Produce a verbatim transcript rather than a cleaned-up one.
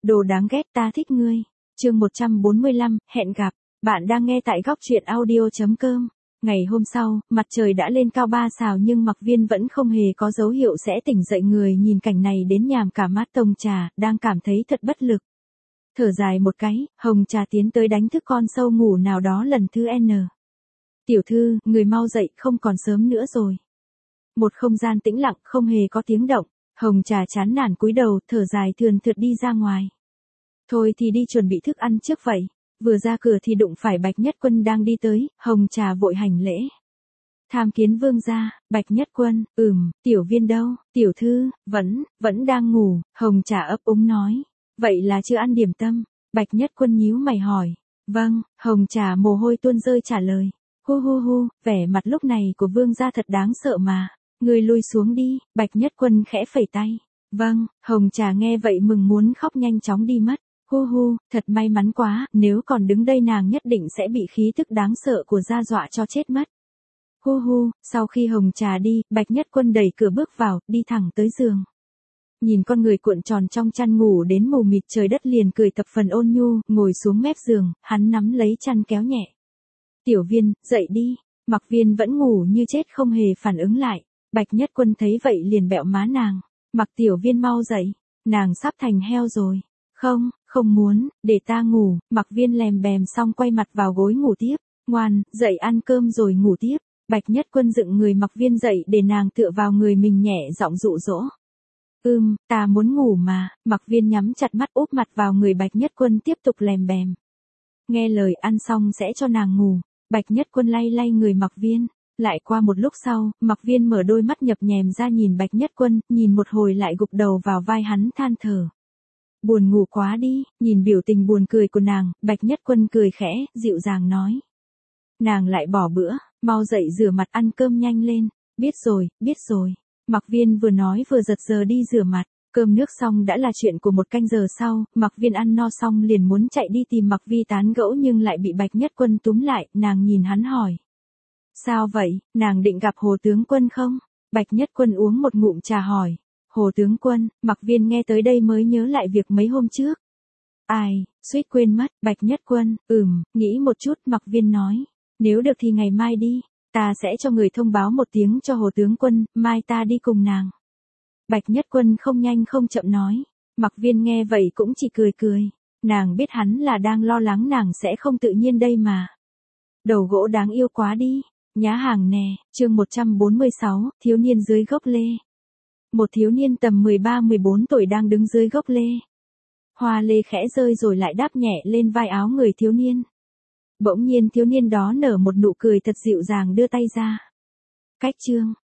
Đồ đáng ghét ta thích ngươi. Chương một trăm bốn mươi lăm, hẹn gặp. Bạn đang nghe tại góc truyện audio chấm com. Ngày hôm sau, mặt trời đã lên cao ba sào nhưng Mặc Viên vẫn không hề có dấu hiệu sẽ tỉnh dậy, người nhìn cảnh này đến nhàm cả mắt tông trà, đang cảm thấy thật bất lực. Thở dài một cái, Hồng Trà tiến tới đánh thức con sâu ngủ nào đó lần thứ N. Tiểu thư, người mau dậy, không còn sớm nữa rồi. Một không gian tĩnh lặng, không hề có tiếng động. Hồng Trà chán nản cúi đầu, thở dài thườn thượt đi ra ngoài. Thôi thì đi chuẩn bị thức ăn trước vậy. Vừa ra cửa thì đụng phải Bạch Nhất Quân đang đi tới, Hồng Trà vội hành lễ. Tham kiến vương gia. Bạch Nhất Quân, ừm, Tiểu Viên đâu? Tiểu thư, vẫn, vẫn đang ngủ, Hồng Trà ấp úng nói. Vậy là chưa ăn điểm tâm? Bạch Nhất Quân nhíu mày hỏi. Vâng, Hồng Trà mồ hôi tuôn rơi trả lời. Hu hu hu, vẻ mặt lúc này của vương gia thật đáng sợ mà. Người lui xuống đi, Bạch Nhất Quân khẽ phẩy tay. Vâng, Hồng Trà nghe vậy mừng muốn khóc, nhanh chóng đi mất. Hu hu, thật may mắn quá, nếu còn đứng đây nàng nhất định sẽ bị khí tức đáng sợ của gia dọa cho chết mất. Hu hu, sau khi Hồng Trà đi, Bạch Nhất Quân đẩy cửa bước vào, đi thẳng tới giường. Nhìn con người cuộn tròn trong chăn ngủ đến mù mịt trời đất liền cười tập phần ôn nhu, ngồi xuống mép giường, hắn nắm lấy chăn kéo nhẹ. Tiểu Viên, dậy đi. Mặc Viên vẫn ngủ như chết không hề phản ứng lại. Bạch Nhất Quân thấy vậy liền bẹo má nàng. Mặc Tiểu Viên mau dậy, nàng sắp thành heo rồi. Không, không muốn, để ta ngủ. Mặc Viên lèm bèm xong quay mặt vào gối ngủ tiếp. Ngoan, dậy ăn cơm rồi ngủ tiếp. Bạch Nhất Quân dựng người Mặc Viên dậy để nàng tựa vào người mình, nhẹ giọng dụ dỗ. Ừm, ta muốn ngủ mà. Mặc Viên nhắm chặt mắt úp mặt vào người Bạch Nhất Quân tiếp tục lèm bèm. Nghe lời, ăn xong sẽ cho nàng ngủ. Bạch Nhất Quân lay lay người Mặc Viên. Lại qua một lúc sau, Mặc Viên mở đôi mắt nhập nhèm ra nhìn Bạch Nhất Quân, nhìn một hồi lại gục đầu vào vai hắn than thở. Buồn ngủ quá đi. Nhìn biểu tình buồn cười của nàng, Bạch Nhất Quân cười khẽ, dịu dàng nói. Nàng lại bỏ bữa, mau dậy rửa mặt ăn cơm nhanh lên. Biết rồi, biết rồi. Mặc Viên vừa nói vừa giật giờ đi rửa mặt. Cơm nước xong đã là chuyện của một canh giờ sau, Mặc Viên ăn no xong liền muốn chạy đi tìm Mặc Vi tán gẫu nhưng lại bị Bạch Nhất Quân túm lại, nàng nhìn hắn hỏi. Sao vậy, nàng định gặp Hồ tướng quân không? Bạch Nhất Quân uống một ngụm trà hỏi. Hồ tướng quân, Mặc Viên nghe tới đây mới nhớ lại việc mấy hôm trước. Ai, suýt quên mất. Bạch Nhất Quân, ừm, nghĩ một chút. Mặc Viên nói. Nếu được thì ngày mai đi, ta sẽ cho người thông báo một tiếng cho Hồ tướng quân, mai ta đi cùng nàng. Bạch Nhất Quân không nhanh không chậm nói. Mặc Viên nghe vậy cũng chỉ cười cười. Nàng biết hắn là đang lo lắng nàng sẽ không tự nhiên đây mà. Đầu gỗ đáng yêu quá đi. Nhá hàng nè. Chương một trăm bốn mươi sáu, thiếu niên dưới gốc lê. Một thiếu niên tầm mười ba mười bốn tuổi đang đứng dưới gốc lê. Hoa lê khẽ rơi rồi lại đáp nhẹ lên vai áo người thiếu niên. Bỗng nhiên thiếu niên đó nở một nụ cười thật dịu dàng, đưa tay ra. Cách chương.